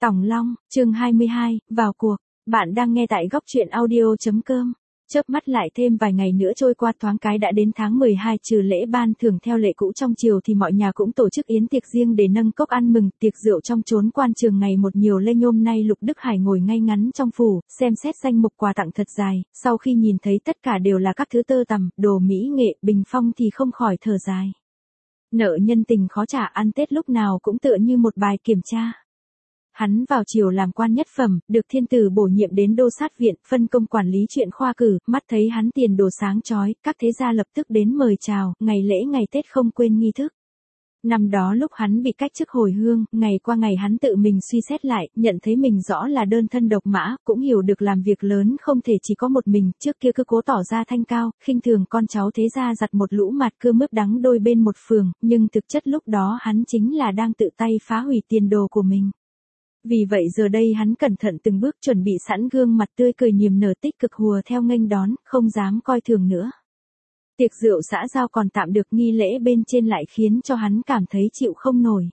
Tòng Long, chương 22, vào cuộc. Bạn đang nghe tại góc truyện audio.com. Chớp mắt lại thêm vài ngày nữa trôi qua thoáng cái đã đến tháng 12, trừ lễ ban thưởng theo lệ cũ trong triều thì mọi nhà cũng tổ chức yến tiệc riêng để nâng cốc ăn mừng. Tiệc rượu trong chốn quan trường ngày một nhiều lên. Hôm nay Lục Đức Hải ngồi ngay ngắn trong phủ, xem xét danh mục quà tặng thật dài, sau khi nhìn thấy tất cả đều là các thứ tơ tằm, đồ mỹ nghệ, bình phong thì không khỏi thở dài. Nợ nhân tình khó trả, ăn Tết lúc nào cũng tựa như một bài kiểm tra. Hắn vào triều làm quan nhất phẩm, được thiên tử bổ nhiệm đến đô sát viện, phân công quản lý chuyện khoa cử, mắt thấy hắn tiền đồ sáng chói, các thế gia lập tức đến mời chào, ngày lễ ngày Tết không quên nghi thức. Năm đó lúc hắn bị cách chức hồi hương, ngày qua ngày hắn tự mình suy xét lại, nhận thấy mình rõ là đơn thân độc mã, cũng hiểu được làm việc lớn không thể chỉ có một mình, trước kia cứ cố tỏ ra thanh cao, khinh thường con cháu thế gia giặt một lũ mặt cưa mướp đắng đôi bên một phường, nhưng thực chất lúc đó hắn chính là đang tự tay phá hủy tiền đồ của mình. Vì vậy giờ đây hắn cẩn thận từng bước chuẩn bị sẵn gương mặt tươi cười niềm nở tích cực hùa theo nghênh đón, không dám coi thường nữa. Tiệc rượu xã giao còn tạm được, nghi lễ bên trên lại khiến cho hắn cảm thấy chịu không nổi.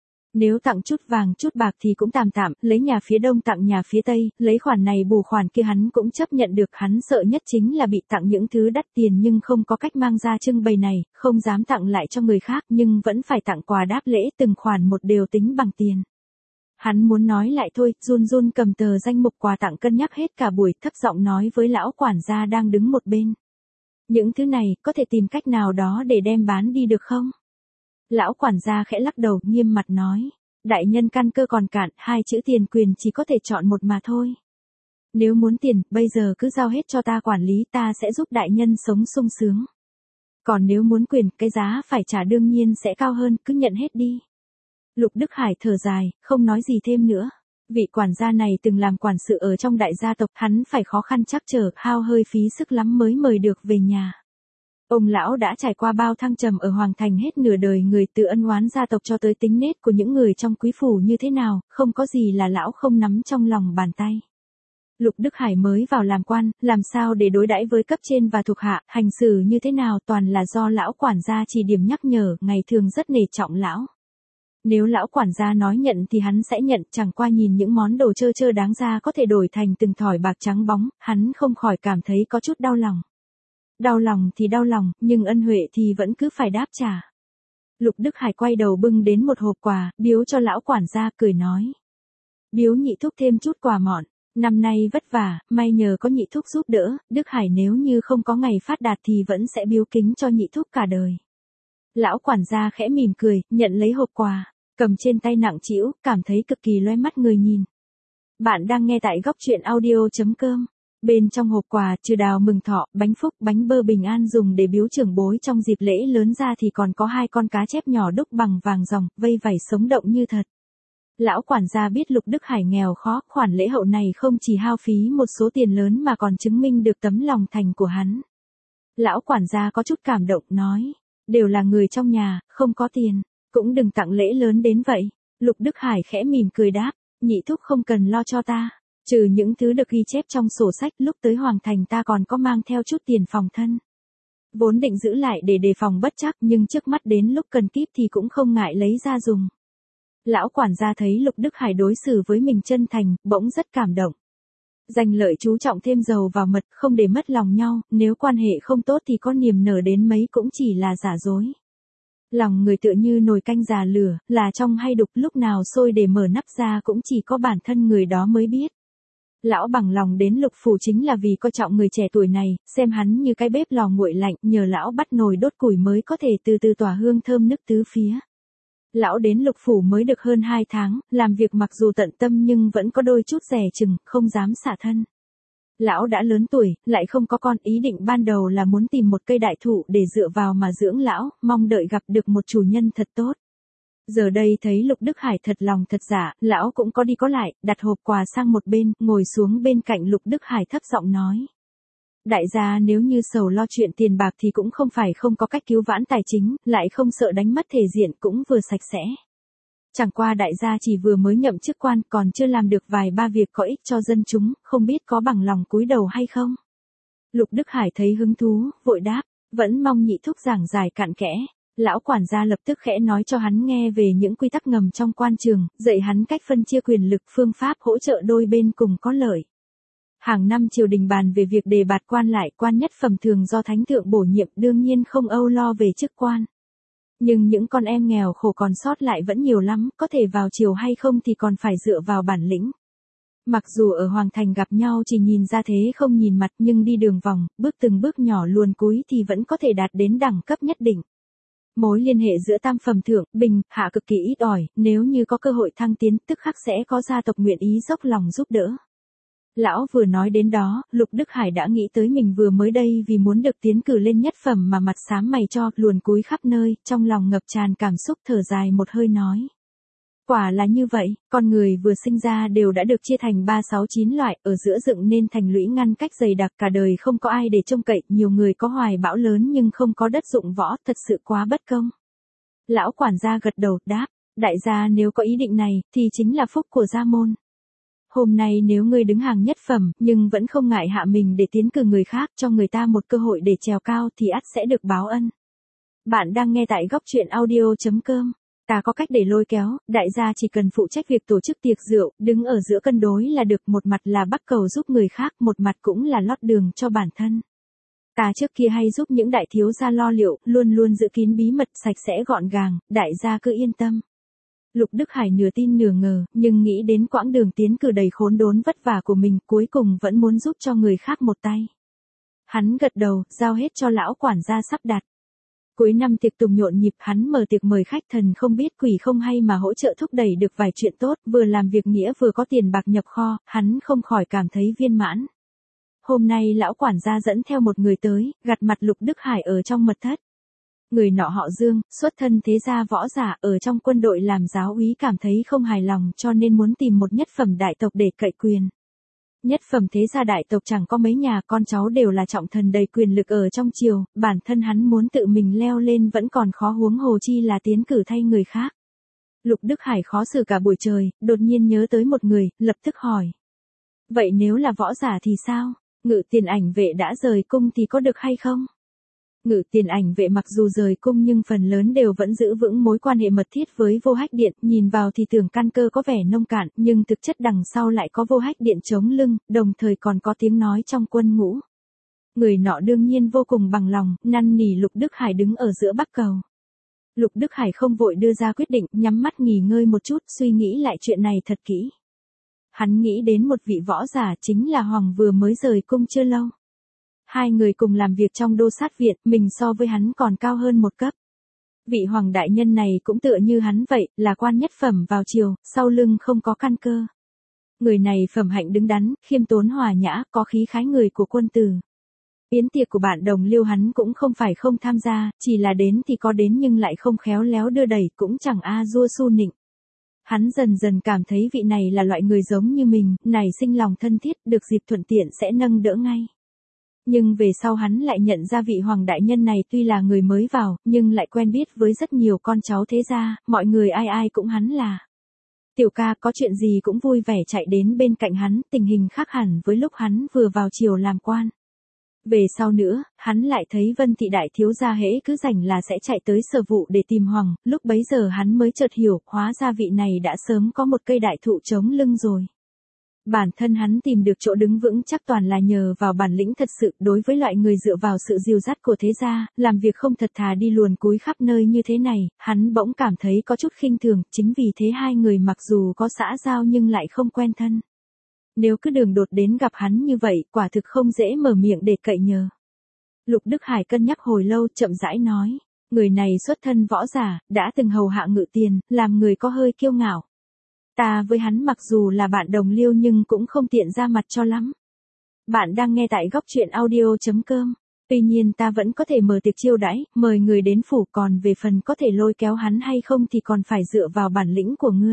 Nếu tặng chút vàng chút bạc thì cũng tạm tạm, lấy nhà phía đông tặng nhà phía tây, lấy khoản này bù khoản kia hắn cũng chấp nhận được. Hắn sợ nhất chính là bị tặng những thứ đắt tiền nhưng không có cách mang ra trưng bày này, không dám tặng lại cho người khác nhưng vẫn phải tặng quà đáp lễ, từng khoản một đều tính bằng tiền. Hắn muốn nói lại thôi, run run cầm tờ danh mục quà tặng cân nhắc hết cả buổi, thấp giọng nói với lão quản gia đang đứng một bên. Những thứ này, có thể tìm cách nào đó để đem bán đi được không? Lão quản gia khẽ lắc đầu, nghiêm mặt nói. Đại nhân căn cơ còn cạn, hai chữ tiền quyền chỉ có thể chọn một mà thôi. Nếu muốn tiền, bây giờ cứ giao hết cho ta quản lý, ta sẽ giúp đại nhân sống sung sướng. Còn nếu muốn quyền, cái giá phải trả đương nhiên sẽ cao hơn, cứ nhận hết đi. Lục Đức Hải thở dài, không nói gì thêm nữa. Vị quản gia này từng làm quản sự ở trong đại gia tộc, hắn phải khó khăn trắc trở, hao hơi phí sức lắm mới mời được về nhà. Ông lão đã trải qua bao thăng trầm ở Hoàng Thành, hết nửa đời người, từ ân oán gia tộc cho tới tính nết của những người trong quý phủ như thế nào, không có gì là lão không nắm trong lòng bàn tay. Lục Đức Hải mới vào làm quan, làm sao để đối đãi với cấp trên và thuộc hạ, hành xử như thế nào toàn là do lão quản gia chỉ điểm nhắc nhở, ngày thường rất nể trọng lão. Nếu lão quản gia nói nhận thì hắn sẽ nhận, chẳng qua nhìn những món đồ trơ trơ đáng ra có thể đổi thành từng thỏi bạc trắng bóng, hắn không khỏi cảm thấy có chút đau lòng. Đau lòng thì đau lòng, nhưng ân huệ thì vẫn cứ phải đáp trả. Lục Đức Hải quay đầu bưng đến một hộp quà, biếu cho lão quản gia, cười nói. Biếu nhị thúc thêm chút quà mọn, năm nay vất vả, may nhờ có nhị thúc giúp đỡ, Đức Hải nếu như không có ngày phát đạt thì vẫn sẽ biếu kính cho nhị thúc cả đời. Lão quản gia khẽ mỉm cười, nhận lấy hộp quà, cầm trên tay nặng trĩu, cảm thấy cực kỳ loe mắt người nhìn. Bạn đang nghe tại góc truyện audio.com. Bên trong hộp quà, trừ đào mừng thọ, bánh phúc, bánh bơ bình an dùng để biếu trưởng bối trong dịp lễ lớn ra thì còn có 2 con cá chép nhỏ đúc bằng vàng ròng, vây vảy sống động như thật. Lão quản gia biết Lục Đức Hải nghèo khó, khoản lễ hậu này không chỉ hao phí một số tiền lớn mà còn chứng minh được tấm lòng thành của hắn. Lão quản gia có chút cảm động, nói. Đều là người trong nhà, không có tiền, cũng đừng tặng lễ lớn đến vậy. Lục Đức Hải khẽ mỉm cười đáp, nhị thúc không cần lo cho ta, trừ những thứ được ghi chép trong sổ sách, lúc tới Hoàng Thành ta còn có mang theo chút tiền phòng thân. Vốn định giữ lại để đề phòng bất trắc nhưng trước mắt đến lúc cần kíp thì cũng không ngại lấy ra dùng. Lão quản gia thấy Lục Đức Hải đối xử với mình chân thành, bỗng rất cảm động. Danh lợi chú trọng thêm dầu vào mật, không để mất lòng nhau, nếu quan hệ không tốt thì có niềm nở đến mấy cũng chỉ là giả dối. Lòng người tựa như nồi canh già lửa, là trong hay đục, lúc nào sôi để mở nắp ra cũng chỉ có bản thân người đó mới biết. Lão bằng lòng đến Lục phủ chính là vì coi trọng người trẻ tuổi này, xem hắn như cái bếp lò nguội lạnh, nhờ lão bắt nồi đốt củi mới có thể từ từ tỏa hương thơm nức tứ phía. Lão đến Lục phủ mới được hơn 2 tháng, làm việc mặc dù tận tâm nhưng vẫn có đôi chút dè chừng, không dám xả thân. Lão đã lớn tuổi, lại không có con, ý định ban đầu là muốn tìm một cây đại thụ để dựa vào mà dưỡng lão, mong đợi gặp được một chủ nhân thật tốt. Giờ đây thấy Lục Đức Hải thật lòng thật dạ, lão cũng có đi có lại, đặt hộp quà sang một bên, ngồi xuống bên cạnh Lục Đức Hải thấp giọng nói. Đại gia nếu như sầu lo chuyện tiền bạc thì cũng không phải không có cách cứu vãn tài chính, lại không sợ đánh mất thể diện, cũng vừa sạch sẽ. Chẳng qua đại gia chỉ vừa mới nhậm chức quan, còn chưa làm được vài ba việc có ích cho dân chúng, không biết có bằng lòng cúi đầu hay không. Lục Đức Hải thấy hứng thú, vội đáp, vẫn mong nhị thúc giảng giải cặn kẽ. Lão quản gia lập tức khẽ nói cho hắn nghe về những quy tắc ngầm trong quan trường, dạy hắn cách phân chia quyền lực, phương pháp hỗ trợ đôi bên cùng có lợi. Hàng năm triều đình bàn về việc đề bạt quan lại, quan nhất phẩm thường do thánh thượng bổ nhiệm, đương nhiên không âu lo về chức quan. Nhưng những con em nghèo khổ còn sót lại vẫn nhiều lắm, có thể vào triều hay không thì còn phải dựa vào bản lĩnh. Mặc dù ở Hoàng Thành gặp nhau chỉ nhìn ra thế không nhìn mặt, nhưng đi đường vòng, bước từng bước nhỏ luồn cúi thì vẫn có thể đạt đến đẳng cấp nhất định. Mối liên hệ giữa tam phẩm thượng, bình, hạ cực kỳ ít ỏi, nếu như có cơ hội thăng tiến, tức khắc sẽ có gia tộc nguyện ý dốc lòng giúp đỡ. Lão vừa nói đến đó, Lục Đức Hải đã nghĩ tới mình vừa mới đây vì muốn được tiến cử lên nhất phẩm mà mặt xám mày cho, luồn cúi khắp nơi, trong lòng ngập tràn cảm xúc, thở dài một hơi nói. Quả là như vậy, con người vừa sinh ra đều đã được chia thành 3, 6, 9 loại, ở giữa dựng nên thành lũy ngăn cách dày đặc, cả đời không có ai để trông cậy, nhiều người có hoài bão lớn nhưng không có đất dụng võ, thật sự quá bất công. Lão quản gia gật đầu, đáp, đại gia nếu có ý định này, thì chính là phúc của gia môn. Hôm nay nếu ngươi đứng hàng nhất phẩm, nhưng vẫn không ngại hạ mình để tiến cử người khác, cho người ta một cơ hội để trèo cao thì ắt sẽ được báo ân. Bạn đang nghe tại góc truyện audio.com. Ta có cách để lôi kéo, đại gia chỉ cần phụ trách việc tổ chức tiệc rượu, đứng ở giữa cân đối là được, một mặt là bắt cầu giúp người khác, một mặt cũng là lót đường cho bản thân. Ta trước kia hay giúp những đại thiếu gia lo liệu, luôn luôn giữ kín bí mật, sạch sẽ gọn gàng, đại gia cứ yên tâm. Lục Đức Hải nửa tin nửa ngờ, nhưng nghĩ đến quãng đường tiến cử đầy khốn đốn vất vả của mình, cuối cùng vẫn muốn giúp cho người khác một tay. Hắn gật đầu, giao hết cho lão quản gia sắp đặt. Cuối năm tiệc tùng nhộn nhịp, hắn mở tiệc mời khách, thần không biết quỷ không hay mà hỗ trợ thúc đẩy được vài chuyện tốt, vừa làm việc nghĩa vừa có tiền bạc nhập kho, hắn không khỏi cảm thấy viên mãn. Hôm nay lão quản gia dẫn theo một người tới, gặt mặt Lục Đức Hải ở trong mật thất. Người nọ họ Dương, xuất thân thế gia võ giả, ở trong quân đội làm giáo úy, cảm thấy không hài lòng cho nên muốn tìm một nhất phẩm đại tộc để cậy quyền. Nhất phẩm thế gia đại tộc chẳng có mấy nhà, con cháu đều là trọng thần đầy quyền lực ở trong triều, bản thân hắn muốn tự mình leo lên vẫn còn khó, huống hồ chi là tiến cử thay người khác. Lục Đức Hải khó xử cả buổi trời, đột nhiên nhớ tới một người, lập tức hỏi. Vậy nếu là võ giả thì sao? Ngự Tiền Ảnh Vệ đã rời cung thì có được hay không? Ngự Tiền Ảnh Vệ mặc dù rời cung nhưng phần lớn đều vẫn giữ vững mối quan hệ mật thiết với Vô Hách Điện, nhìn vào thì tưởng căn cơ có vẻ nông cạn, nhưng thực chất đằng sau lại có Vô Hách Điện chống lưng, đồng thời còn có tiếng nói trong quân ngũ. Người nọ đương nhiên vô cùng bằng lòng, năn nỉ Lục Đức Hải đứng ở giữa bắc cầu. Lục Đức Hải không vội đưa ra quyết định, nhắm mắt nghỉ ngơi một chút, suy nghĩ lại chuyện này thật kỹ. Hắn nghĩ đến một vị võ giả, chính là Hoàng vừa mới rời cung chưa lâu. Hai người cùng làm việc trong đô sát viện, mình so với hắn còn cao hơn một cấp. Vị Hoàng đại nhân này cũng tựa như hắn vậy, là quan nhất phẩm vào triều, sau lưng không có căn cơ. Người này phẩm hạnh đứng đắn, khiêm tốn hòa nhã, có khí khái người của quân tử. Yến tiệc của bạn đồng liêu hắn cũng không phải không tham gia, chỉ là đến thì có đến nhưng lại không khéo léo đưa đẩy, cũng chẳng a dua su nịnh. Hắn dần dần cảm thấy vị này là loại người giống như mình, nảy sinh lòng thân thiết, được dịp thuận tiện sẽ nâng đỡ ngay. Nhưng về sau hắn lại nhận ra vị Hoàng đại nhân này tuy là người mới vào, nhưng lại quen biết với rất nhiều con cháu thế gia, mọi người ai ai cũng hắn là. Tiểu ca có chuyện gì cũng vui vẻ chạy đến bên cạnh hắn, tình hình khác hẳn với lúc hắn vừa vào triều làm quan. Về sau nữa, hắn lại thấy Vân Thị đại thiếu gia hễ cứ rảnh là sẽ chạy tới Sở Vụ để tìm Hoàng, lúc bấy giờ hắn mới chợt hiểu, hóa ra vị này đã sớm có một cây đại thụ chống lưng rồi. Bản thân hắn tìm được chỗ đứng vững chắc toàn là nhờ vào bản lĩnh thật sự, đối với loại người dựa vào sự dìu dắt của thế gia, làm việc không thật thà đi luồn cúi khắp nơi như thế này, hắn bỗng cảm thấy có chút khinh thường, chính vì thế hai người mặc dù có xã giao nhưng lại không quen thân. Nếu cứ đường đột đến gặp hắn như vậy, quả thực không dễ mở miệng để cậy nhờ. Lục Đức Hải cân nhắc hồi lâu, chậm rãi nói, người này xuất thân võ giả, đã từng hầu hạ Ngự Tiền, làm người có hơi kiêu ngạo. Ta với hắn mặc dù là bạn đồng liêu nhưng cũng không tiện ra mặt cho lắm. Bạn đang nghe tại góc truyện audio.com. Tuy nhiên ta vẫn có thể mở tiệc chiêu đãi, mời người đến phủ, còn về phần có thể lôi kéo hắn hay không thì còn phải dựa vào bản lĩnh của ngươi.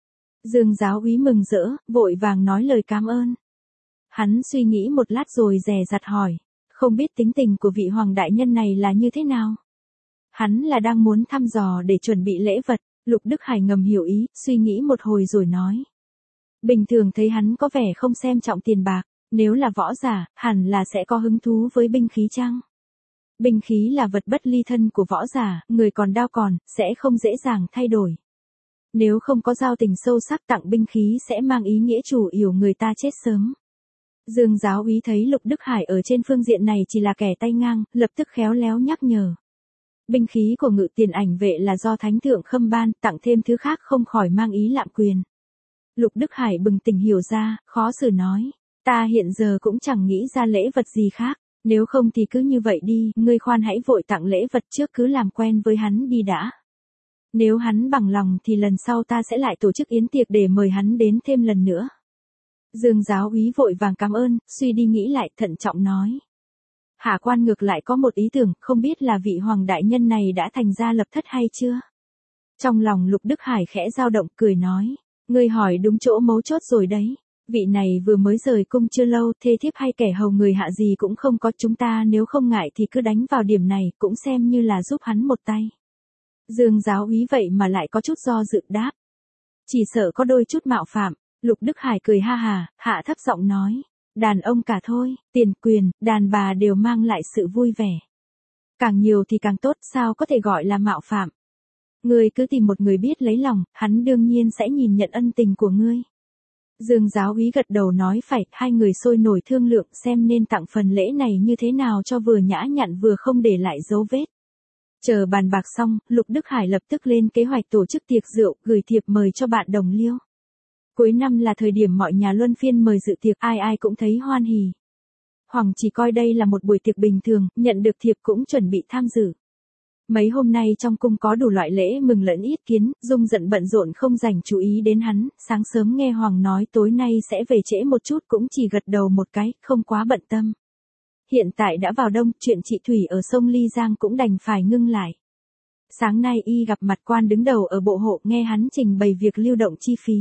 Dương giáo úy mừng rỡ, vội vàng nói lời cảm ơn. Hắn suy nghĩ một lát rồi dè dặt hỏi, không biết tính tình của vị Hoàng đại nhân này là như thế nào? Hắn là đang muốn thăm dò để chuẩn bị lễ vật. Lục Đức Hải ngầm hiểu ý, suy nghĩ một hồi rồi nói. Bình thường thấy hắn có vẻ không xem trọng tiền bạc, nếu là võ giả, hẳn là sẽ có hứng thú với binh khí chăng? Binh khí là vật bất ly thân của võ giả, người còn đao còn, sẽ không dễ dàng thay đổi. Nếu không có giao tình sâu sắc tặng binh khí sẽ mang ý nghĩa chủ yếu người ta chết sớm. Dương giáo úy thấy Lục Đức Hải ở trên phương diện này chỉ là kẻ tay ngang, lập tức khéo léo nhắc nhở. Binh khí của Ngự Tiền Ảnh Vệ là do Thánh Thượng Khâm ban, tặng thêm thứ khác không khỏi mang ý lạm quyền. Lục Đức Hải bừng tỉnh hiểu ra, khó xử nói. Ta hiện giờ cũng chẳng nghĩ ra lễ vật gì khác, nếu không thì cứ như vậy đi, ngươi khoan hãy vội tặng lễ vật trước, cứ làm quen với hắn đi đã. Nếu hắn bằng lòng thì lần sau ta sẽ lại tổ chức yến tiệc để mời hắn đến thêm lần nữa. Dương giáo úy vội vàng cảm ơn, suy đi nghĩ lại thận trọng nói. Hạ quan ngược lại có một ý tưởng, không biết là vị hoàng đại nhân này đã thành gia lập thất hay chưa? Trong lòng Lục Đức Hải khẽ dao động, cười nói. Ngươi hỏi đúng chỗ mấu chốt rồi đấy. Vị này vừa mới rời cung chưa lâu, thê thiếp hay kẻ hầu người hạ gì cũng không có, chúng ta nếu không ngại thì cứ đánh vào điểm này, cũng xem như là giúp hắn một tay. Dương giáo úy vậy mà lại có chút do dự đáp. Chỉ sợ có đôi chút mạo phạm. Lục Đức Hải cười ha hà, hạ thấp giọng nói. Đàn ông cả thôi, tiền quyền, đàn bà đều mang lại sự vui vẻ. Càng nhiều thì càng tốt, sao có thể gọi là mạo phạm. Ngươi cứ tìm một người biết lấy lòng, hắn đương nhiên sẽ nhìn nhận ân tình của ngươi. Dương giáo úy gật đầu nói phải, hai người sôi nổi thương lượng xem nên tặng phần lễ này như thế nào cho vừa nhã nhặn vừa không để lại dấu vết. Chờ bàn bạc xong, Lục Đức Hải lập tức lên kế hoạch tổ chức tiệc rượu, gửi thiệp mời cho bạn đồng liêu. Cuối năm là thời điểm mọi nhà luân phiên mời dự tiệc, ai ai cũng thấy hoan hỉ. Hoàng chỉ coi đây là một buổi tiệc bình thường, nhận được thiệp cũng chuẩn bị tham dự. Mấy hôm nay trong cung có đủ loại lễ mừng lẫn yết kiến, Dung giận bận rộn không dành chú ý đến hắn, sáng sớm nghe Hoàng nói tối nay sẽ về trễ một chút cũng chỉ gật đầu một cái, không quá bận tâm. Hiện tại đã vào đông, chuyện chị Thủy ở sông Ly Giang cũng đành phải ngưng lại. Sáng nay y gặp mặt quan đứng đầu ở bộ hộ, nghe hắn trình bày việc lưu động chi phí.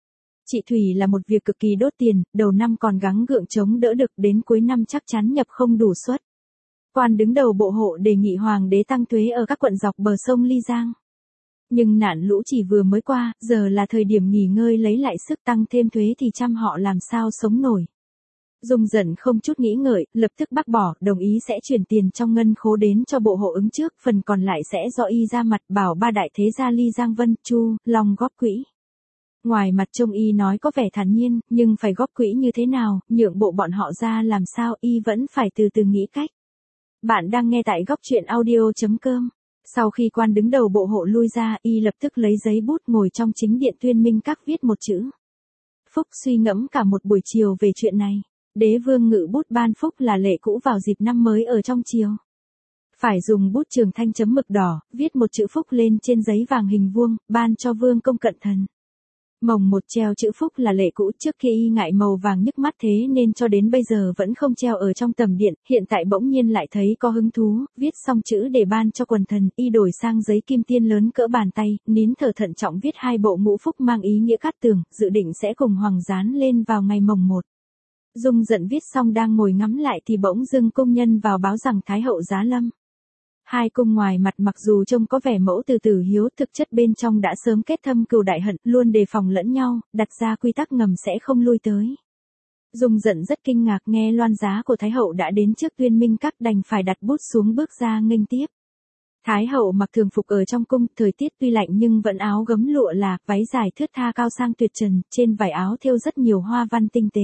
Chị Thủy là một việc cực kỳ đốt tiền, đầu năm còn gắng gượng chống đỡ được, đến cuối năm chắc chắn nhập không đủ suất. Quan đứng đầu bộ hộ đề nghị hoàng đế tăng thuế ở các quận dọc bờ sông Ly Giang. Nhưng nạn lũ chỉ vừa mới qua, giờ là thời điểm nghỉ ngơi lấy lại sức, tăng thêm thuế thì trăm họ làm sao sống nổi. Dung giận không chút nghĩ ngợi, lập tức bác bỏ, đồng ý sẽ chuyển tiền trong ngân khố đến cho bộ hộ ứng trước, phần còn lại sẽ do y ra mặt, bảo ba đại thế gia Ly Giang Vân, Chu, Long góp quỹ. Ngoài mặt trông y nói có vẻ thản nhiên, nhưng phải góp quỹ như thế nào, nhượng bộ bọn họ ra làm sao, y vẫn phải từ từ nghĩ cách. Bạn đang nghe tại góc truyện audio.com. Sau khi quan đứng đầu bộ hộ lui ra, y lập tức lấy giấy bút ngồi trong chính điện Tuyên Minh Các viết một chữ. Phúc suy ngẫm cả một buổi chiều về chuyện này. Đế vương ngự bút ban phúc là lệ cũ vào dịp năm mới ở trong triều. Phải dùng bút trường thanh chấm mực đỏ, viết một chữ phúc lên trên giấy vàng hình vuông, ban cho vương công cận thần. Mồng một treo chữ phúc là lệ cũ, trước kia y ngại màu vàng nhức mắt thế nên cho đến bây giờ vẫn không treo ở trong tầm điện, hiện tại bỗng nhiên lại thấy có hứng thú, viết xong chữ để ban cho quần thần, y đổi sang giấy kim tiên lớn cỡ bàn tay, nín thở thận trọng viết hai bộ ngũ phúc mang ý nghĩa cát tường, dự định sẽ cùng hoàng gián lên vào ngày mồng 1. Dung giận viết xong đang ngồi ngắm lại thì bỗng dưng công nhân vào báo rằng Thái hậu giá lâm. Hai cung ngoài mặt mặc dù trông có vẻ mẫu từ từ hiếu, thực chất bên trong đã sớm kết thâm cừu đại hận, luôn đề phòng lẫn nhau, đặt ra quy tắc ngầm sẽ không lui tới. Dung giận rất kinh ngạc nghe loan giá của Thái hậu đã đến trước Tuyên Minh Các, đành phải đặt bút xuống bước ra nghênh tiếp. Thái hậu mặc thường phục ở trong cung, thời tiết tuy lạnh nhưng vẫn áo gấm lụa là, váy dài thướt tha cao sang tuyệt trần, trên vải áo thêu rất nhiều hoa văn tinh tế.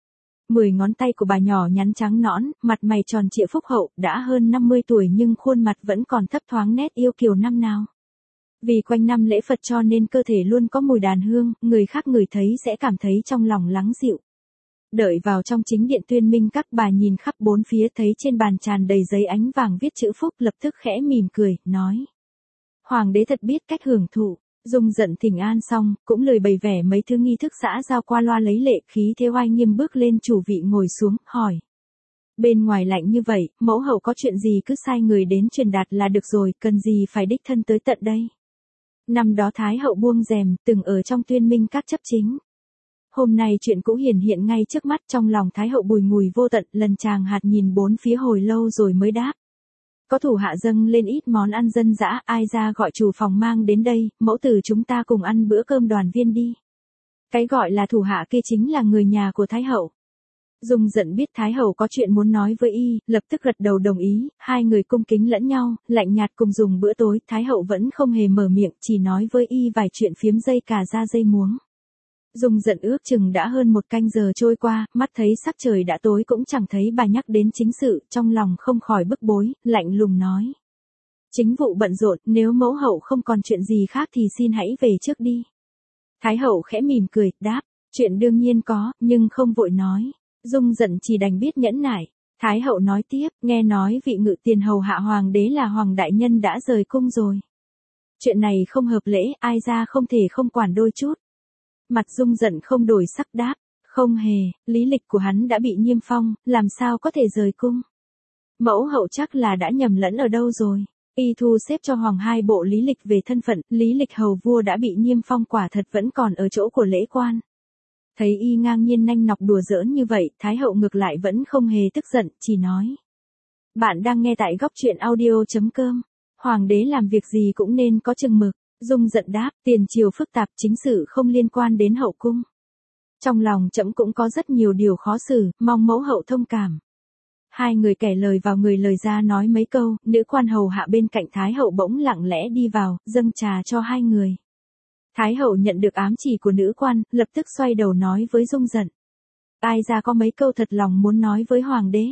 10 ngón tay của bà nhỏ nhắn trắng nõn, mặt mày tròn trịa phúc hậu, đã hơn 50 tuổi nhưng khuôn mặt vẫn còn thấp thoáng nét yêu kiều năm nào. Vì quanh năm lễ Phật cho nên cơ thể luôn có mùi đàn hương, người khác ngửi thấy sẽ cảm thấy trong lòng lắng dịu. Đợi vào trong chính điện Tuyên Minh Các, bà nhìn khắp bốn phía thấy trên bàn tràn đầy giấy ánh vàng viết chữ phúc, lập tức khẽ mỉm cười, nói. Hoàng đế thật biết cách hưởng thụ. Dung giận thỉnh an xong, cũng lời bày vẻ mấy thứ nghi thức xã giao qua loa lấy lệ, khí thế oai nghiêm bước lên chủ vị ngồi xuống, hỏi. Bên ngoài lạnh như vậy, mẫu hậu có chuyện gì cứ sai người đến truyền đạt là được rồi, cần gì phải đích thân tới tận đây. Năm đó Thái hậu buông rèm, từng ở trong Tuyên Minh Các chấp chính. Hôm nay chuyện cũ hiển hiện ngay trước mắt, trong lòng Thái hậu bùi ngùi vô tận, lần chàng hạt nhìn bốn phía hồi lâu rồi mới đáp. Có thủ hạ dâng lên ít món ăn dân dã, ai ra gọi chủ phòng mang đến đây, mẫu tử chúng ta cùng ăn bữa cơm đoàn viên đi. Cái gọi là thủ hạ kia chính là người nhà của Thái hậu. Dung Dận biết Thái hậu có chuyện muốn nói với y, lập tức gật đầu đồng ý, hai người cung kính lẫn nhau, lạnh nhạt cùng dùng bữa tối, Thái hậu vẫn không hề mở miệng, chỉ nói với y vài chuyện phiếm dây cà ra dây muống. Dung Dận ước chừng đã hơn một canh giờ trôi qua, mắt thấy sắc trời đã tối cũng chẳng thấy bà nhắc đến chính sự, trong lòng không khỏi bức bối, lạnh lùng nói. Chính vụ bận rộn, nếu mẫu hậu không còn chuyện gì khác thì xin hãy về trước đi. Thái hậu khẽ mỉm cười, đáp, chuyện đương nhiên có, nhưng không vội nói. Dung Dận chỉ đành biết nhẫn nại. Thái hậu nói tiếp, nghe nói vị ngự tiền hầu hạ hoàng đế là hoàng đại nhân đã rời cung rồi. Chuyện này không hợp lễ, ai ra không thể không quản đôi chút. Mặt Dung Dận không đổi sắc đáp, không hề, lý lịch của hắn đã bị niêm phong, làm sao có thể rời cung. Mẫu hậu chắc là đã nhầm lẫn ở đâu rồi. Y thu xếp cho hoàng hai bộ lý lịch về thân phận, lý lịch hầu vua đã bị niêm phong quả thật vẫn còn ở chỗ của lễ quan. Thấy y ngang nhiên nanh nọc đùa giỡn như vậy, Thái hậu ngược lại vẫn không hề tức giận, chỉ nói. Bạn đang nghe tại góc truyện audio.com. Hoàng đế làm việc gì cũng nên có chừng mực. Dung Dận đáp, tiền triều phức tạp chính sự không liên quan đến hậu cung. Trong lòng trẫm cũng có rất nhiều điều khó xử, mong mẫu hậu thông cảm. Hai người kẻ lời vào người lời ra nói mấy câu, nữ quan hầu hạ bên cạnh Thái hậu bỗng lặng lẽ đi vào, dâng trà cho hai người. Thái hậu nhận được ám chỉ của nữ quan, lập tức xoay đầu nói với Dung Dận. Ai ra có mấy câu thật lòng muốn nói với hoàng đế.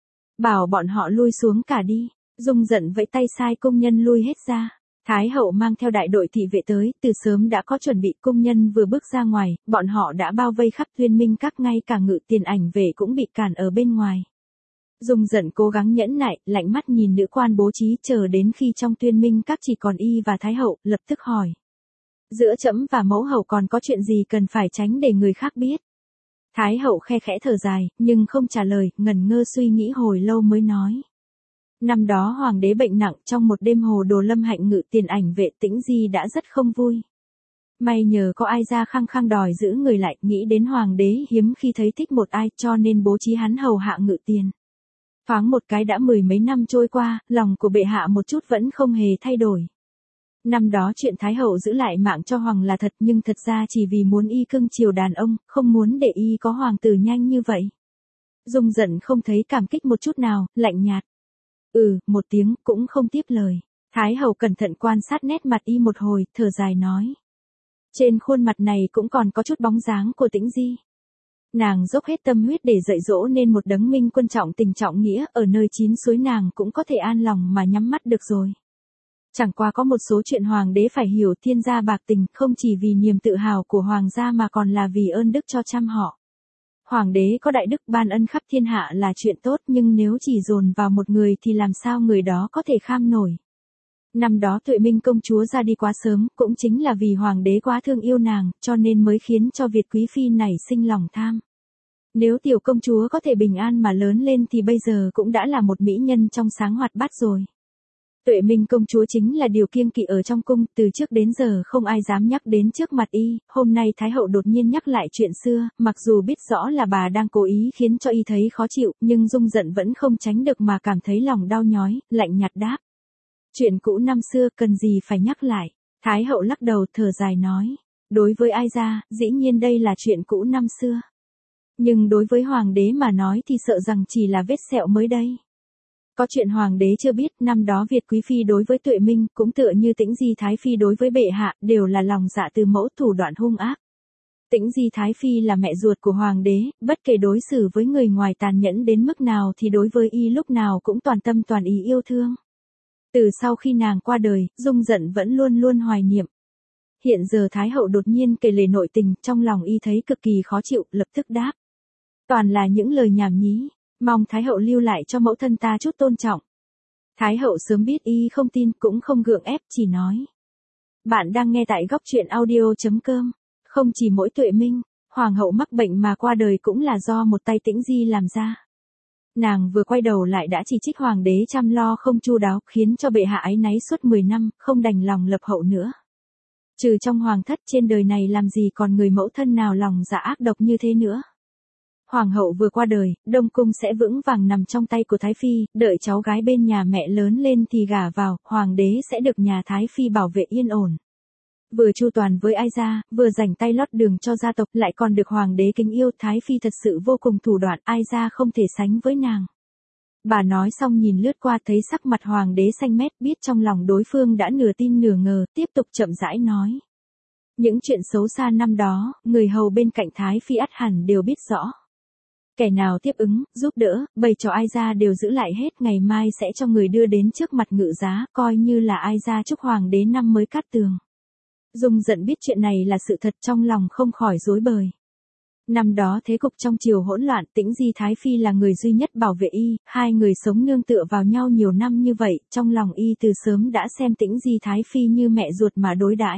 Bảo bọn họ lui xuống cả đi. Dung Dận vẫy tay sai công nhân lui hết ra. Thái hậu mang theo đại đội thị vệ tới, từ sớm đã có chuẩn bị, công nhân vừa bước ra ngoài, bọn họ đã bao vây khắp Tuyên Minh Các, ngay cả Ngự Tiền Ảnh Vệ cũng bị cản ở bên ngoài. Dung Dận cố gắng nhẫn nại, lạnh mắt nhìn nữ quan bố trí, chờ đến khi trong Tuyên Minh Các chỉ còn y và Thái hậu, lập tức hỏi. Giữa trẫm và mẫu hậu còn có chuyện gì cần phải tránh để người khác biết? Thái hậu khe khẽ thở dài, nhưng không trả lời, ngẩn ngơ suy nghĩ hồi lâu mới nói. Năm đó hoàng đế bệnh nặng, trong một đêm Hồ Đồ Lâm Hạnh Ngự Tiền Ảnh Vệ Tĩnh Di đã rất không vui. May nhờ có ai ra khăng khăng đòi giữ người lại, nghĩ đến hoàng đế hiếm khi thấy thích một ai, cho nên bố trí hắn hầu hạ ngự tiền. Thoáng một cái đã mười mấy năm trôi qua, lòng của bệ hạ một chút vẫn không hề thay đổi. Năm đó chuyện Thái hậu giữ lại mạng cho hoàng là thật, nhưng thật ra chỉ vì muốn y cưng chiều đàn ông, không muốn để y có hoàng tử nhanh như vậy. Dung Dận không thấy cảm kích một chút nào, lạnh nhạt. Một tiếng, cũng không tiếp lời. Thái hậu cẩn thận quan sát nét mặt y một hồi, thở dài nói. Trên khuôn mặt này cũng còn có chút bóng dáng của Tĩnh Di. Nàng dốc hết tâm huyết để dạy dỗ nên một đấng minh quân trọng tình trọng nghĩa, ở nơi chín suối nàng cũng có thể an lòng mà nhắm mắt được rồi. Chẳng qua có một số chuyện hoàng đế phải hiểu, thiên gia bạc tình, không chỉ vì niềm tự hào của hoàng gia mà còn là vì ơn đức cho trăm họ. Hoàng đế có đại đức ban ân khắp thiên hạ là chuyện tốt, nhưng nếu chỉ dồn vào một người thì làm sao người đó có thể kham nổi. Năm đó Tuệ Minh công chúa ra đi quá sớm, cũng chính là vì hoàng đế quá thương yêu nàng, cho nên mới khiến cho Việt quý phi nảy sinh lòng tham. Nếu tiểu công chúa có thể bình an mà lớn lên thì bây giờ cũng đã là một mỹ nhân trong sáng hoạt bát rồi. Tuệ Minh công chúa chính là điều kiêng kỵ ở trong cung, từ trước đến giờ không ai dám nhắc đến trước mặt y, hôm nay Thái hậu đột nhiên nhắc lại chuyện xưa, mặc dù biết rõ là bà đang cố ý khiến cho y thấy khó chịu, nhưng Dung Dận vẫn không tránh được mà cảm thấy lòng đau nhói, lạnh nhạt đáp. Chuyện cũ năm xưa cần gì phải nhắc lại. Thái hậu lắc đầu thở dài nói. Đối với ai ra, dĩ nhiên đây là chuyện cũ năm xưa. Nhưng đối với hoàng đế mà nói thì sợ rằng chỉ là vết sẹo mới đây. Có chuyện hoàng đế chưa biết, năm đó Việt quý phi đối với Tuệ Minh, cũng tựa như Tĩnh Di Thái phi đối với bệ hạ, đều là lòng dạ từ mẫu, thủ đoạn hung ác. Tĩnh Di Thái phi là mẹ ruột của hoàng đế, bất kể đối xử với người ngoài tàn nhẫn đến mức nào thì đối với y lúc nào cũng toàn tâm toàn ý yêu thương. Từ sau khi nàng qua đời, Dung Dận vẫn luôn luôn hoài niệm. Hiện giờ Thái hậu đột nhiên kể lể nội tình, trong lòng y thấy cực kỳ khó chịu, lập tức đáp. Toàn là những lời nhảm nhí, mong Thái hậu lưu lại cho mẫu thân ta chút tôn trọng. Thái hậu sớm biết y không tin, cũng không gượng ép, chỉ nói. Bạn đang nghe tại góc truyện audio.com. Không chỉ mỗi Tuệ Minh, hoàng hậu mắc bệnh mà qua đời cũng là do một tay Tĩnh Di làm ra. Nàng vừa quay đầu lại đã chỉ trích hoàng đế chăm lo không chu đáo, khiến cho bệ hạ áy náy suốt 10 năm, không đành lòng lập hậu nữa. Trừ trong hoàng thất trên đời này làm gì còn người mẫu thân nào lòng dạ ác độc như thế nữa. Hoàng hậu vừa qua đời, Đông cung sẽ vững vàng nằm trong tay của Thái phi, đợi cháu gái bên nhà mẹ lớn lên thì gả vào, hoàng đế sẽ được nhà Thái phi bảo vệ yên ổn. Vừa chu toàn với ai gia, vừa rảnh tay lót đường cho gia tộc, lại còn được hoàng đế kính yêu, Thái Phi thật sự vô cùng thủ đoạn, ai gia không thể sánh với nàng. Bà nói xong nhìn lướt qua thấy sắc mặt hoàng đế xanh mét, biết trong lòng đối phương đã nửa tin nửa ngờ, tiếp tục chậm rãi nói. Những chuyện xấu xa năm đó, người hầu bên cạnh Thái Phi ắt hẳn đều biết rõ. Kẻ nào tiếp ứng, giúp đỡ, bày trò ai gia đều giữ lại hết, ngày mai sẽ cho người đưa đến trước mặt ngự giá, coi như là ai gia chúc hoàng đế năm mới cát tường. Dung giận biết chuyện này là sự thật, trong lòng không khỏi rối bời. Năm đó thế cục trong triều hỗn loạn, Tĩnh Di Thái Phi là người duy nhất bảo vệ y, hai người sống nương tựa vào nhau nhiều năm như vậy, trong lòng y từ sớm đã xem Tĩnh Di Thái Phi như mẹ ruột mà đối đãi.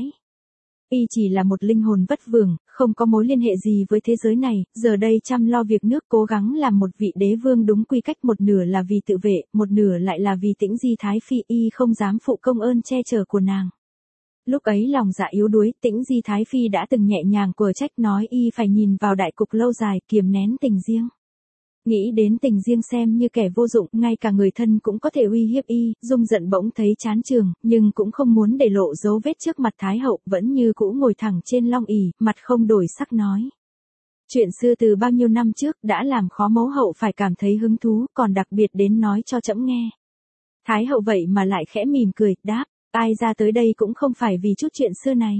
Y chỉ là một linh hồn vất vưởng, không có mối liên hệ gì với thế giới này, giờ đây chăm lo việc nước, cố gắng làm một vị đế vương đúng quy cách, một nửa là vì tự vệ, một nửa lại là vì Tĩnh Di Thái Phi, y không dám phụ công ơn che chở của nàng. Lúc ấy lòng dạ yếu đuối, Tĩnh Di Thái Phi đã từng nhẹ nhàng quở trách nói y phải nhìn vào đại cục lâu dài, kiềm nén tình riêng. Nghĩ đến tình riêng xem như kẻ vô dụng, ngay cả người thân cũng có thể uy hiếp y, Dung giận bỗng thấy chán trường, nhưng cũng không muốn để lộ dấu vết trước mặt Thái hậu, vẫn như cũ ngồi thẳng trên long ỷ, mặt không đổi sắc nói. Chuyện xưa từ bao nhiêu năm trước đã làm khó mẫu hậu phải cảm thấy hứng thú, còn đặc biệt đến nói cho trẫm nghe. Thái hậu vậy mà lại khẽ mỉm cười, đáp, ai ra tới đây cũng không phải vì chút chuyện xưa này.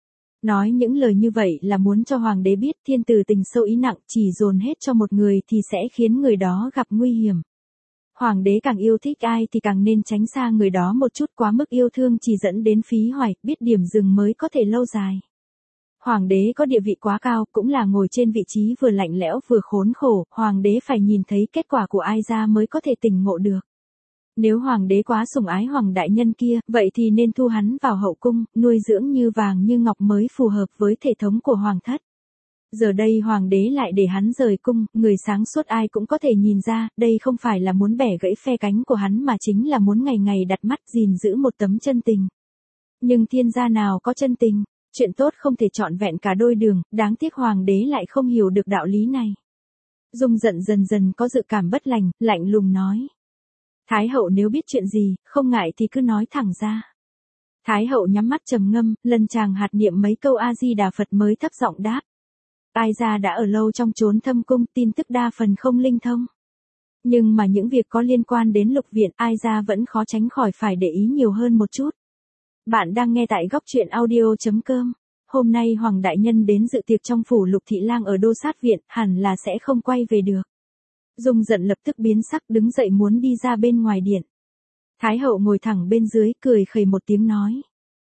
Nói những lời như vậy là muốn cho hoàng đế biết thiên tử tình sâu ý nặng, chỉ dồn hết cho một người thì sẽ khiến người đó gặp nguy hiểm. Hoàng đế càng yêu thích ai thì càng nên tránh xa người đó một chút, quá mức yêu thương chỉ dẫn đến phí hoài, biết điểm dừng mới có thể lâu dài. Hoàng đế có địa vị quá cao, cũng là ngồi trên vị trí vừa lạnh lẽo vừa khốn khổ, hoàng đế phải nhìn thấy kết quả của ai ra mới có thể tỉnh ngộ được. Nếu hoàng đế quá sủng ái hoàng đại nhân kia, vậy thì nên thu hắn vào hậu cung, nuôi dưỡng như vàng như ngọc mới phù hợp với thể thống của hoàng thất. Giờ đây hoàng đế lại để hắn rời cung, người sáng suốt ai cũng có thể nhìn ra, đây không phải là muốn bẻ gãy phe cánh của hắn mà chính là muốn ngày ngày đặt mắt gìn giữ một tấm chân tình. Nhưng thiên gia nào có chân tình, chuyện tốt không thể trọn vẹn cả đôi đường, đáng tiếc hoàng đế lại không hiểu được đạo lý này. Dung giận dần dần có dự cảm bất lành, lạnh lùng nói. Thái hậu nếu biết chuyện gì, không ngại thì cứ nói thẳng ra. Thái hậu nhắm mắt trầm ngâm, lần chàng hạt niệm mấy câu A-di-đà Phật mới thấp giọng đáp. Ai gia đã ở lâu trong chốn thâm cung, tin tức đa phần không linh thông. Nhưng mà những việc có liên quan đến lục viện, ai gia vẫn khó tránh khỏi phải để ý nhiều hơn một chút. Bạn đang nghe tại góc truyện audio.com. Hôm nay Hoàng Đại Nhân đến dự tiệc trong phủ Lục Thị Lang ở Đô Sát Viện, hẳn là sẽ không quay về được. Dung giận lập tức biến sắc, đứng dậy muốn đi ra bên ngoài điện. Thái hậu ngồi thẳng bên dưới, cười khẩy một tiếng nói.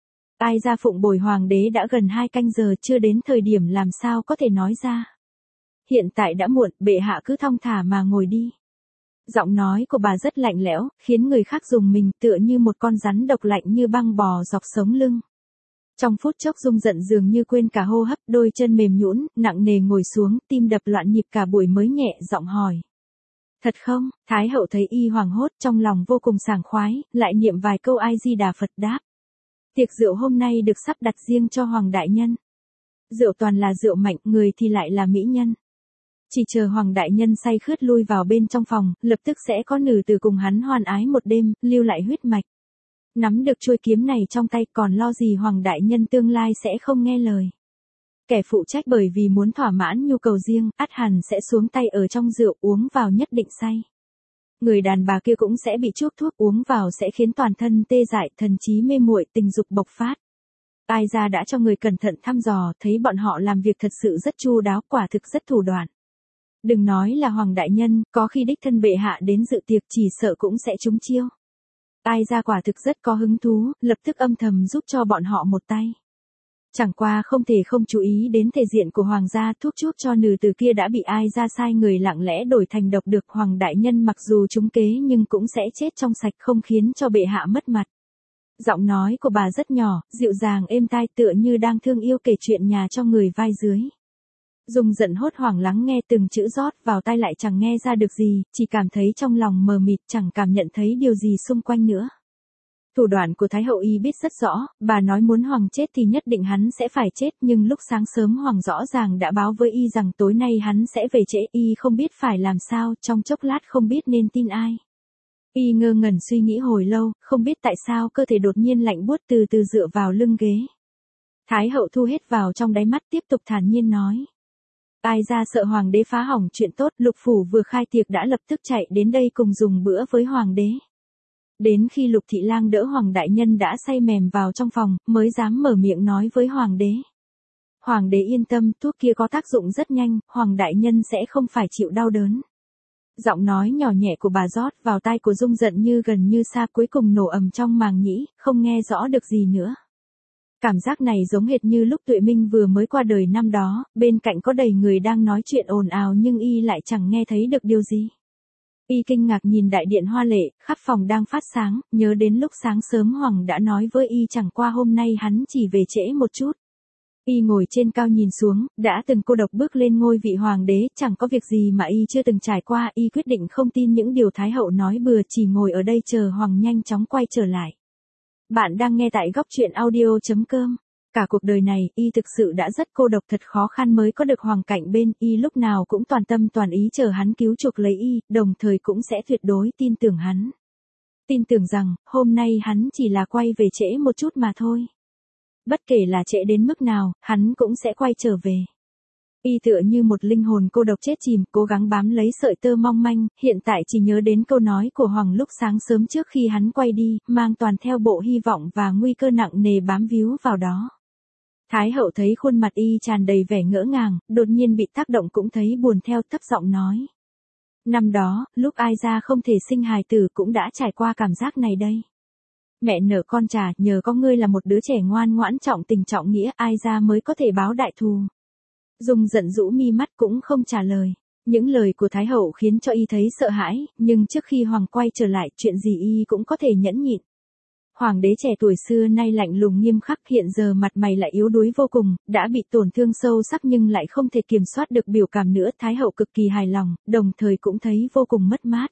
Ai gia phụng bồi hoàng đế đã gần 2 canh giờ, chưa đến thời điểm làm sao có thể nói ra. Hiện tại đã muộn, bệ hạ cứ thong thả mà ngồi đi. Giọng nói của bà rất lạnh lẽo, khiến người khác rùng mình, tựa như một con rắn độc lạnh như băng bò dọc sống lưng. Trong phút chốc Dung giận dường như quên cả hô hấp, đôi chân mềm nhũn, nặng nề ngồi xuống, tim đập loạn nhịp cả buổi mới nhẹ giọng hỏi. Thật không? Thái hậu thấy y hoảng hốt, trong lòng vô cùng sảng khoái, lại niệm vài câu A-di-đà Phật đáp. Tiệc rượu hôm nay được sắp đặt riêng cho Hoàng Đại Nhân. Rượu toàn là rượu mạnh, người thì lại là mỹ nhân. Chỉ chờ Hoàng Đại Nhân say khướt lui vào bên trong phòng, lập tức sẽ có nữ tử cùng hắn hoan ái một đêm, lưu lại huyết mạch. Nắm được chuôi kiếm này trong tay, còn lo gì Hoàng Đại Nhân tương lai sẽ không nghe lời. Kẻ phụ trách bởi vì muốn thỏa mãn nhu cầu riêng, ắt hẳn sẽ xuống tay ở trong rượu, uống vào nhất định say. Người đàn bà kia cũng sẽ bị chuốc thuốc, uống vào sẽ khiến toàn thân tê dại, thần trí mê muội, tình dục bộc phát. Ai gia đã cho người cẩn thận thăm dò, thấy bọn họ làm việc thật sự rất chu đáo, quả thực rất thủ đoạn. Đừng nói là Hoàng Đại Nhân, có khi đích thân bệ hạ đến dự tiệc chỉ sợ cũng sẽ trúng chiêu. Ai gia quả thực rất có hứng thú, lập tức âm thầm giúp cho bọn họ một tay. Chẳng qua không thể không chú ý đến thể diện của hoàng gia, thuốc chuốc cho nữ tử kia đã bị ai ra sai người lặng lẽ đổi thành độc được. Hoàng Đại Nhân mặc dù trúng kế nhưng cũng sẽ chết trong sạch, không khiến cho bệ hạ mất mặt. Giọng nói của bà rất nhỏ, dịu dàng êm tai, tựa như đang thương yêu kể chuyện nhà cho người vai dưới. Dung giận hốt hoảng lắng nghe từng chữ rót vào tai lại chẳng nghe ra được gì, chỉ cảm thấy trong lòng mờ mịt, chẳng cảm nhận thấy điều gì xung quanh nữa. Thủ đoạn của Thái hậu y biết rất rõ, bà nói muốn Hoàng chết thì nhất định hắn sẽ phải chết, nhưng lúc sáng sớm Hoàng rõ ràng đã báo với y rằng tối nay hắn sẽ về trễ, y không biết phải làm sao, trong chốc lát không biết nên tin ai. Y ngơ ngẩn suy nghĩ hồi lâu, không biết tại sao cơ thể đột nhiên lạnh buốt, từ từ dựa vào lưng ghế. Thái hậu thu hết vào trong đáy mắt tiếp tục thản nhiên nói. Ai ra sợ hoàng đế phá hỏng chuyện tốt, Lục Phủ vừa khai tiệc đã lập tức chạy đến đây cùng dùng bữa với hoàng đế. Đến khi Lục Thị Lang đỡ hoàng đại nhân đã say mềm vào trong phòng, mới dám mở miệng nói với hoàng đế. Hoàng đế yên tâm, thuốc kia có tác dụng rất nhanh, hoàng đại nhân sẽ không phải chịu đau đớn. Giọng nói nhỏ nhẹ của bà rót vào tai của Dung Giận như gần như xa, cuối cùng nổ ầm trong màng nhĩ, không nghe rõ được gì nữa. Cảm giác này giống hệt như lúc Tuệ Minh vừa mới qua đời năm đó, bên cạnh có đầy người đang nói chuyện ồn ào nhưng y lại chẳng nghe thấy được điều gì. Y kinh ngạc nhìn đại điện hoa lệ, khắp phòng đang phát sáng, nhớ đến lúc sáng sớm Hoàng đã nói với y chẳng qua hôm nay hắn chỉ về trễ một chút. Y ngồi trên cao nhìn xuống, đã từng cô độc bước lên ngôi vị hoàng đế, chẳng có việc gì mà y chưa từng trải qua, y quyết định không tin những điều Thái hậu nói bừa, chỉ ngồi ở đây chờ Hoàng nhanh chóng quay trở lại. Bạn đang nghe tại góc truyện audio.com. Cả cuộc đời này, y thực sự đã rất cô độc, thật khó khăn mới có được Hoàng cạnh bên, y lúc nào cũng toàn tâm toàn ý chờ hắn cứu chuộc lấy y, đồng thời cũng sẽ tuyệt đối tin tưởng hắn. Tin tưởng rằng, hôm nay hắn chỉ là quay về trễ một chút mà thôi. Bất kể là trễ đến mức nào, hắn cũng sẽ quay trở về. Y tựa như một linh hồn cô độc chết chìm, cố gắng bám lấy sợi tơ mong manh, hiện tại chỉ nhớ đến câu nói của Hoàng lúc sáng sớm trước khi hắn quay đi, mang toàn theo bộ hy vọng và nguy cơ nặng nề bám víu vào đó. Thái hậu thấy khuôn mặt y tràn đầy vẻ ngỡ ngàng, đột nhiên bị tác động cũng thấy buồn theo, thấp giọng nói. Năm đó, lúc Ai Gia không thể sinh hài tử cũng đã trải qua cảm giác này đây. Mẹ nở con trà, nhờ có ngươi là một đứa trẻ ngoan ngoãn trọng tình trọng nghĩa, Ai Gia mới có thể báo đại thù. Dung Giận rũ mi mắt cũng không trả lời. Những lời của Thái hậu khiến cho y thấy sợ hãi, nhưng trước khi Hoàng quay trở lại, chuyện gì y cũng có thể nhẫn nhịn. Hoàng đế trẻ tuổi xưa nay lạnh lùng nghiêm khắc, hiện giờ mặt mày lại yếu đuối vô cùng, đã bị tổn thương sâu sắc nhưng lại không thể kiểm soát được biểu cảm nữa. Thái hậu cực kỳ hài lòng, đồng thời cũng thấy vô cùng mất mát.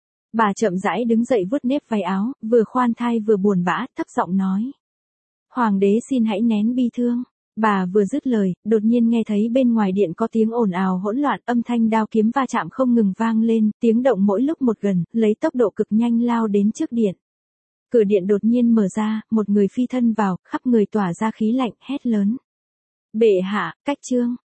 Bà chậm rãi đứng dậy vuốt nếp váy áo, vừa khoan thai vừa buồn bã, thấp giọng nói. Hoàng đế xin hãy nén bi thương. Bà vừa dứt lời, đột nhiên nghe thấy bên ngoài điện có tiếng ồn ào hỗn loạn, âm thanh đao kiếm va chạm không ngừng vang lên, tiếng động mỗi lúc một gần, lấy tốc độ cực nhanh lao đến trước điện. Cửa điện đột nhiên mở ra, một người phi thân vào, khắp người tỏa ra khí lạnh, hét lớn. Bệ hạ, cách trương.